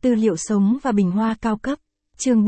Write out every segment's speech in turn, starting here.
Tư liệu sống và bình hoa cao cấp. Chương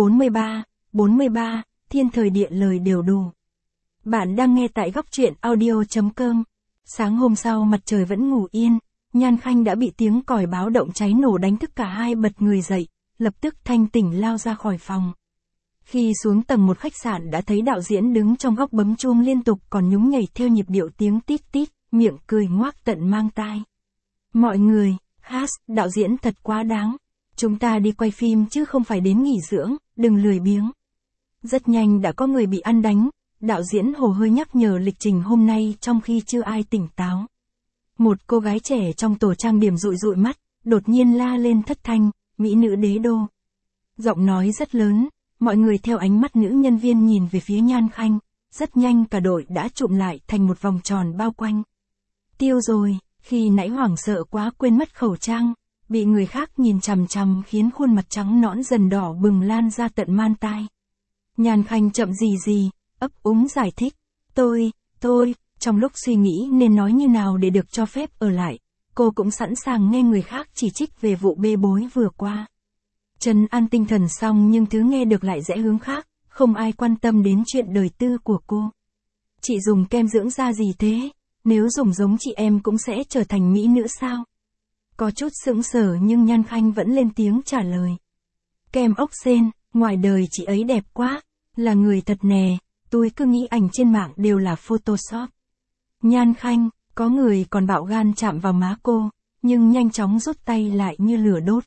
43, thiên thời địa lợi đều đủ. Bạn đang nghe tại góc truyện audio.com. Sáng hôm sau mặt trời vẫn ngủ yên, Nhan Khanh đã bị tiếng còi báo động cháy nổ đánh thức cả hai, bật người dậy, lập tức thanh tỉnh lao ra khỏi phòng. Khi xuống tầng 1 khách sạn đã thấy đạo diễn đứng trong góc bấm chuông liên tục, còn nhúng nhảy theo nhịp điệu tiếng tít tít, miệng cười ngoác tận mang tai. Mọi người, đạo diễn thật quá đáng. Chúng ta đi quay phim chứ không phải đến nghỉ dưỡng, đừng lười biếng. Rất nhanh đã có người bị ăn đánh, đạo diễn hồ hơi nhắc nhở lịch trình hôm nay trong khi chưa ai tỉnh táo. Một cô gái trẻ trong tổ trang điểm dụi dụi mắt, đột nhiên la lên thất thanh, mỹ nữ đế đô. Giọng nói rất lớn, mọi người theo ánh mắt nữ nhân viên nhìn về phía Nhan Khanh, rất nhanh cả đội đã chụm lại thành một vòng tròn bao quanh. Tiêu rồi, khi nãy hoảng sợ quá quên mất khẩu trang, bị người khác nhìn chằm chằm khiến khuôn mặt trắng nõn dần đỏ bừng lan ra tận man tai. Nhan Khanh chậm gì, ấp úng giải thích, tôi, trong lúc suy nghĩ nên nói như nào để được cho phép ở lại, cô cũng sẵn sàng nghe người khác chỉ trích về vụ bê bối vừa qua. Trấn an tinh thần xong nhưng thứ nghe được lại rẽ hướng khác, không ai quan tâm đến chuyện đời tư của cô. Chị dùng kem dưỡng da gì thế? Nếu dùng giống chị em cũng sẽ trở thành mỹ nữ sao? Có chút sững sờ nhưng Nhan Khanh vẫn lên tiếng trả lời. Kem ốc sên, ngoài đời chị ấy đẹp quá, là người thật nè, tôi cứ nghĩ ảnh trên mạng đều là Photoshop. Nhan Khanh, có người còn bạo gan chạm vào má cô, nhưng nhanh chóng rút tay lại như lửa đốt.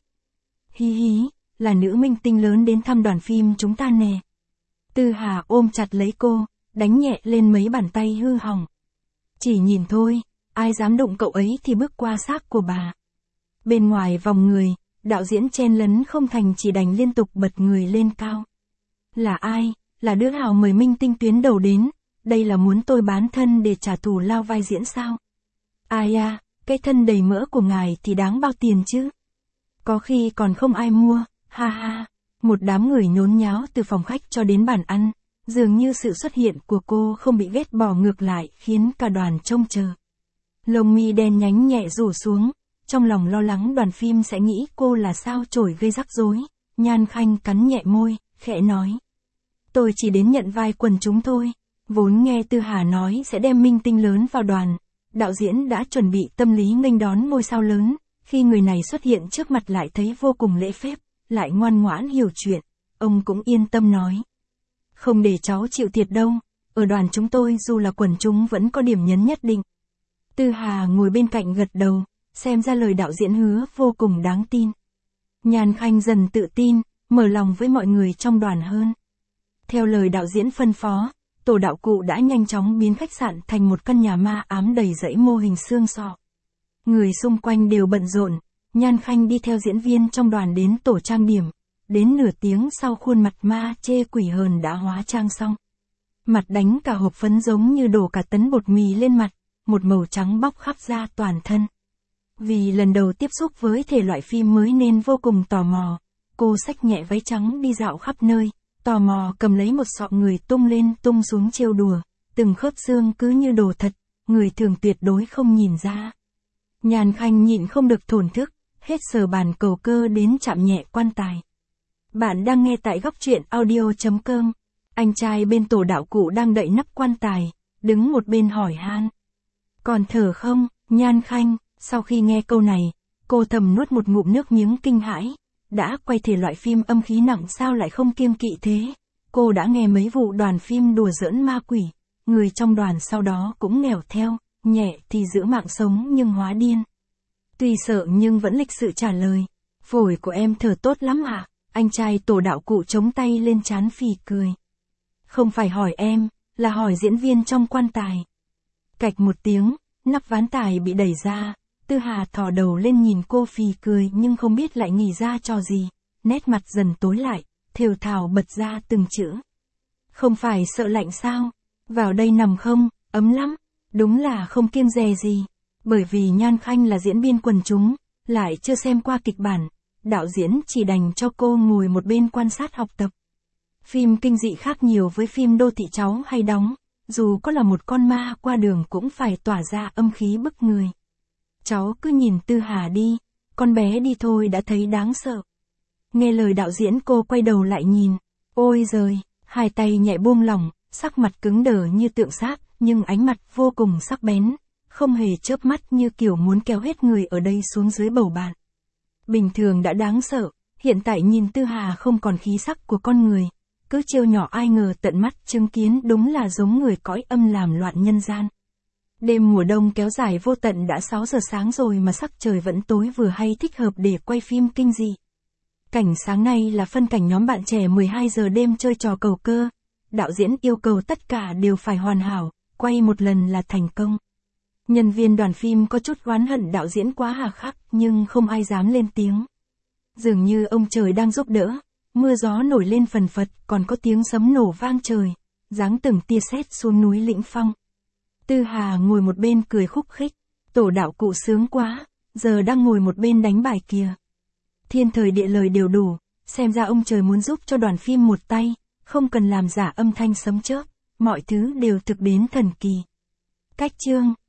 Hí, là nữ minh tinh lớn đến thăm đoàn phim chúng ta nè. Tư Hà ôm chặt lấy cô, đánh nhẹ lên mấy bàn tay hư hỏng. Chỉ nhìn thôi, ai dám đụng cậu ấy thì bước qua xác của bà. Bên ngoài vòng người, đạo diễn chen lấn không thành chỉ đành liên tục bật người lên cao. Là ai? Là đứa nào mời minh tinh tuyến đầu đến? Đây là muốn tôi bán thân để trả thù lao vai diễn sao? Ai à, cái thân đầy mỡ của ngài thì đáng bao tiền chứ? Có khi còn không ai mua, ha. Một đám người nhốn nháo từ phòng khách cho đến bàn ăn, dường như sự xuất hiện của cô không bị ghét bỏ ngược lại khiến cả đoàn trông chờ. Lông mi đen nhánh nhẹ rủ xuống, trong lòng lo lắng đoàn phim sẽ nghĩ cô là sao chổi gây rắc rối. Nhan Khanh cắn nhẹ môi, khẽ nói. Tôi chỉ đến nhận vai quần chúng thôi. Vốn nghe Tư Hà nói sẽ đem minh tinh lớn vào đoàn, đạo diễn đã chuẩn bị tâm lý nghênh đón ngôi sao lớn, khi người này xuất hiện trước mặt lại thấy vô cùng lễ phép, lại ngoan ngoãn hiểu chuyện, ông cũng yên tâm nói. Không để cháu chịu thiệt đâu, ở đoàn chúng tôi dù là quần chúng vẫn có điểm nhấn nhất định. Tư Hà ngồi bên cạnh gật đầu, xem ra lời đạo diễn hứa vô cùng đáng tin. Nhan Khanh dần tự tin, mở lòng với mọi người trong đoàn hơn. Theo lời đạo diễn phân phó, tổ đạo cụ đã nhanh chóng biến khách sạn thành một căn nhà ma ám đầy rẫy mô hình xương sọ. Người xung quanh đều bận rộn, Nhan Khanh đi theo diễn viên trong đoàn đến tổ trang điểm, đến nửa tiếng sau khuôn mặt ma chê quỷ hờn đã hóa trang xong. Mặt đánh cả hộp phấn giống như đổ cả tấn bột mì lên mặt, một màu trắng bóc khắp ra toàn thân. Vì lần đầu tiếp xúc với thể loại phim mới nên vô cùng tò mò, cô xách nhẹ váy trắng đi dạo khắp nơi, tò mò cầm lấy một sọ người tung lên tung xuống trêu đùa, từng khớp xương cứ như đồ thật, người thường tuyệt đối không nhìn ra. Nhan Khanh nhịn không được thổn thức, hết sờ bàn cầu cơ đến chạm nhẹ quan tài. Bạn đang nghe tại góc truyện audio.com. Anh trai bên tổ đạo cụ đang đậy nắp quan tài, đứng một bên hỏi han. Còn thở không, Nhan Khanh? Sau khi nghe câu này, cô thầm nuốt một ngụm nước miếng kinh hãi. Đã quay thể loại phim âm khí nặng sao lại không kiêng kỵ thế? Cô đã nghe mấy vụ đoàn phim đùa giỡn ma quỷ, người trong đoàn sau đó cũng nghèo theo, nhẹ thì giữ mạng sống nhưng hóa điên. Tuy sợ nhưng vẫn lịch sự trả lời. Phổi của em thở tốt lắm ạ. Anh trai tổ đạo cụ chống tay lên trán phì cười. Không phải hỏi em, là hỏi diễn viên trong quan tài. Cạch một tiếng, nắp ván tài bị đẩy ra. Tư Hà thò đầu lên nhìn cô phì cười nhưng không biết lại nghĩ ra trò gì, nét mặt dần tối lại, thều thào bật ra từng chữ. Không phải sợ lạnh sao? Vào đây nằm không, ấm lắm. Đúng là không kiêng dè gì. Bởi vì Nhan Khanh là diễn viên quần chúng, lại chưa xem qua kịch bản, đạo diễn chỉ đành cho cô ngồi một bên quan sát học tập. Phim kinh dị khác nhiều với phim đô thị cháu hay đóng, dù có là một con ma qua đường cũng phải tỏa ra âm khí bức người. Cháu cứ nhìn Tư Hà đi, con bé đi thôi đã thấy đáng sợ. Nghe lời đạo diễn cô quay đầu lại nhìn. Ôi giời, hai tay nhẹ buông lỏng, sắc mặt cứng đờ như tượng sáp, nhưng ánh mặt vô cùng sắc bén, không hề chớp mắt như kiểu muốn kéo hết người ở đây xuống dưới bầu bạn. Bình thường đã đáng sợ, hiện tại nhìn Tư Hà không còn khí sắc của con người, cứ trêu nhỏ ai ngờ tận mắt chứng kiến đúng là giống người cõi âm làm loạn nhân gian. Đêm mùa đông kéo dài vô tận đã 6 giờ sáng rồi mà sắc trời vẫn tối vừa hay thích hợp để quay phim kinh dị. Cảnh sáng nay là phân cảnh nhóm bạn trẻ 12 giờ đêm chơi trò cầu cơ. Đạo diễn yêu cầu tất cả đều phải hoàn hảo, quay một lần là thành công. Nhân viên đoàn phim có chút oán hận đạo diễn quá hà khắc nhưng không ai dám lên tiếng. Dường như ông trời đang giúp đỡ, mưa gió nổi lên phần phật còn có tiếng sấm nổ vang trời, giáng từng tia sét xuống núi Lĩnh Phong. Tư Hà ngồi một bên cười khúc khích, tổ đạo cụ sướng quá, giờ đang ngồi một bên đánh bài kìa. Thiên thời địa lợi đều đủ, xem ra ông trời muốn giúp cho đoàn phim một tay, không cần làm giả âm thanh sấm chớp, mọi thứ đều thực đến thần kỳ. Cách chương